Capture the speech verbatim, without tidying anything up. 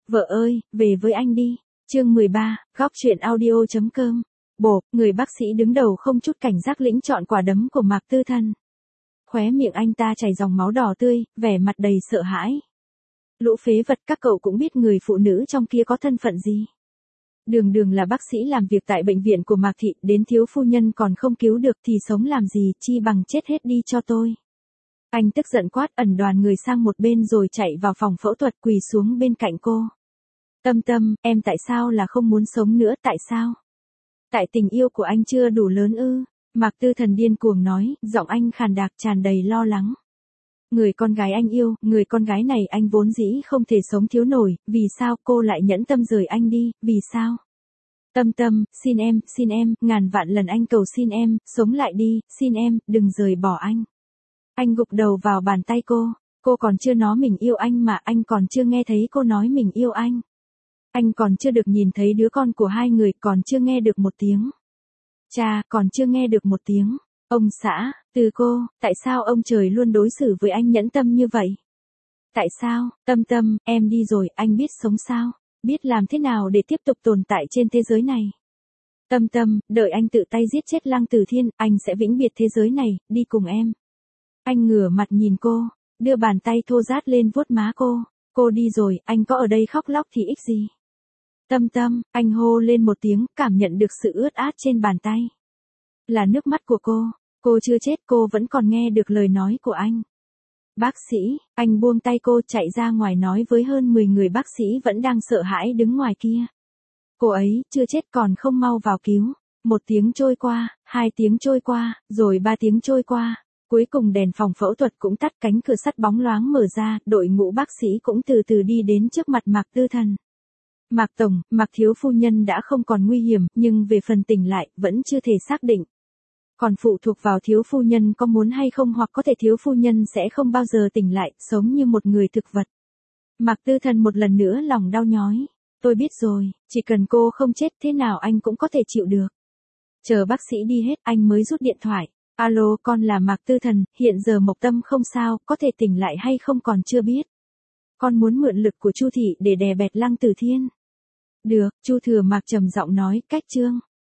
Vợ ơi, về với anh đi. Chương mười ba, góc truyện audio.com. Bộp, người bác sĩ đứng đầu không chút cảnh giác lĩnh chọn quả đấm của Mạc Tư Thần. Khóe miệng anh ta chảy dòng máu đỏ tươi, vẻ mặt đầy sợ hãi. Lũ phế vật, các cậu cũng biết người phụ nữ trong kia có thân phận gì. Đường đường là bác sĩ làm việc tại bệnh viện của Mạc Thị, đến thiếu phu nhân còn không cứu được thì sống làm gì, chi bằng chết hết đi cho tôi. Anh tức giận quát, ẩn đoàn người sang một bên rồi chạy vào phòng phẫu thuật, quỳ xuống bên cạnh cô. Tâm Tâm, em tại sao là không muốn sống nữa, tại sao? Tại tình yêu của anh chưa đủ lớn ư? Mạc Tư Thần điên cuồng nói, giọng anh khàn đặc tràn đầy lo lắng. Người con gái anh yêu, người con gái này anh vốn dĩ không thể sống thiếu nổi, vì sao cô lại nhẫn tâm rời anh đi, vì sao? Tâm Tâm, xin em, xin em, ngàn vạn lần anh cầu xin em, sống lại đi, xin em, đừng rời bỏ anh. Anh gục đầu vào bàn tay cô, cô còn chưa nói mình yêu anh mà anh còn chưa nghe thấy cô nói mình yêu anh. Anh còn chưa được nhìn thấy đứa con của hai người, còn chưa nghe được một tiếng. Cha, còn chưa nghe được một tiếng. Ông xã, từ cô, tại sao ông trời luôn đối xử với anh nhẫn tâm như vậy? Tại sao, Tâm Tâm, em đi rồi, anh biết sống sao? Biết làm thế nào để tiếp tục tồn tại trên thế giới này? Tâm Tâm, đợi anh tự tay giết chết Lăng Tử Thiên, anh sẽ vĩnh biệt thế giới này, đi cùng em. Anh ngửa mặt nhìn cô, đưa bàn tay thô rát lên vuốt má cô. Cô đi rồi, anh có ở đây khóc lóc thì ích gì? Tâm Tâm, anh hô lên một tiếng, cảm nhận được sự ướt át trên bàn tay. Là nước mắt của cô, cô chưa chết, cô vẫn còn nghe được lời nói của anh. Bác sĩ, anh buông tay cô chạy ra ngoài nói với hơn mười người bác sĩ vẫn đang sợ hãi đứng ngoài kia. Cô ấy, chưa chết còn không mau vào cứu. Một tiếng trôi qua, hai tiếng trôi qua, rồi ba tiếng trôi qua. Cuối cùng đèn phòng phẫu thuật cũng tắt, cánh cửa sắt bóng loáng mở ra, đội ngũ bác sĩ cũng từ từ đi đến trước mặt Mạc Tư Thần. Mạc Tổng, Mạc Thiếu Phu Nhân đã không còn nguy hiểm, nhưng về phần tỉnh lại, vẫn chưa thể xác định. Còn phụ thuộc vào Thiếu Phu Nhân có muốn hay không, hoặc có thể Thiếu Phu Nhân sẽ không bao giờ tỉnh lại, sống như một người thực vật. Mạc Tư Thần một lần nữa lòng đau nhói. Tôi biết rồi, chỉ cần cô không chết thế nào anh cũng có thể chịu được. Chờ bác sĩ đi hết, anh mới rút điện thoại. Alo, con là Mạc Tư Thần, hiện giờ Mộc Tâm không sao, có thể tỉnh lại hay không còn chưa biết. Con muốn mượn lực của Chu thị để đè bẹp Lăng Tử Thiên. Được, Chu Thừa Mạc trầm giọng nói, cách chương.